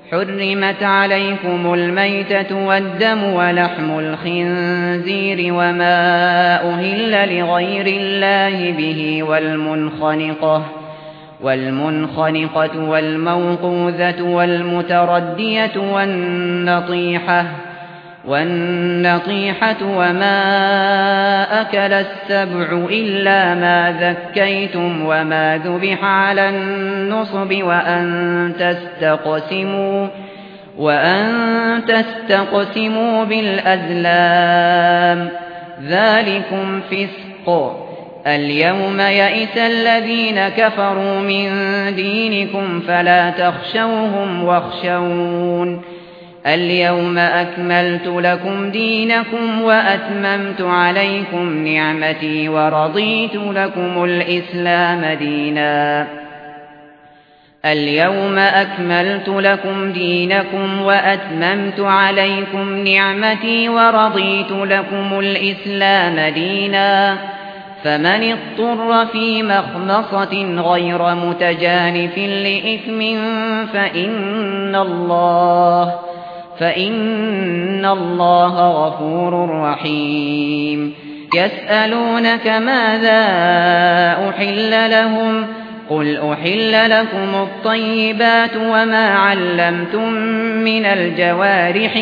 حرمت عليكم الميتة والدم ولحم الخنزير وما أهل لغير الله به والمنخنقة والموقوذة والمتردية والنطيحة وما أكل السبع إلا ما ذكيتم وما ذبح على النصب وأن تستقسموا بالأزلام ذلكم فسق. اليوم يئس الذين كفروا من دينكم فلا تخشوهم واخشون. اليوم أكملت لكم دينكم وأتممت عليكم نعمتي ورضيت لكم الإسلام دينا. اليوم أكملت لكم دينكم وأتممت عليكم نعمتي ورضيت لكم الإسلام دينا. فمن اضطر في مخمصة غير متجانف لإثم فإن الله غفور رحيم. يسألونك ماذا أحل لهم قل أحل لكم الطيبات وما علمتم من الجوارح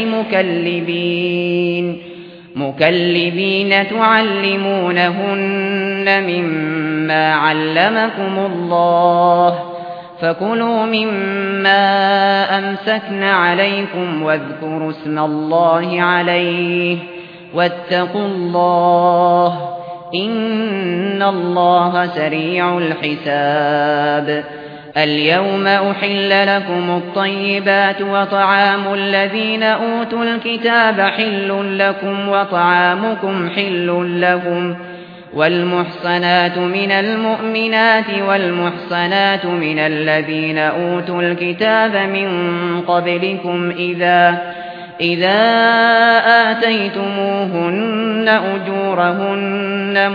مكلبين تعلمونهن مما علمكم الله فكلوا مما أمسكن عليكم واذكروا اسم الله عليه واتقوا الله إن الله سريع الحساب. اليوم أحل لكم الطيبات وطعام الذين أوتوا الكتاب حل لكم وطعامكم حل لهم والمحصنات من المؤمنات والمحصنات من الذين أوتوا الكتاب من قبلكم إذا آتيتموهن أجورهن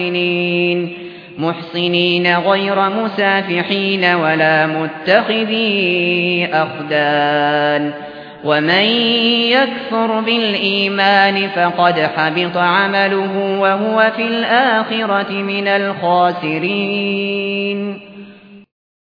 محصنين غير مسافحين ولا متخذي أخدان. ومن يكفر بالإيمان فقد حبط عمله وهو في الآخرة من الخاسرين.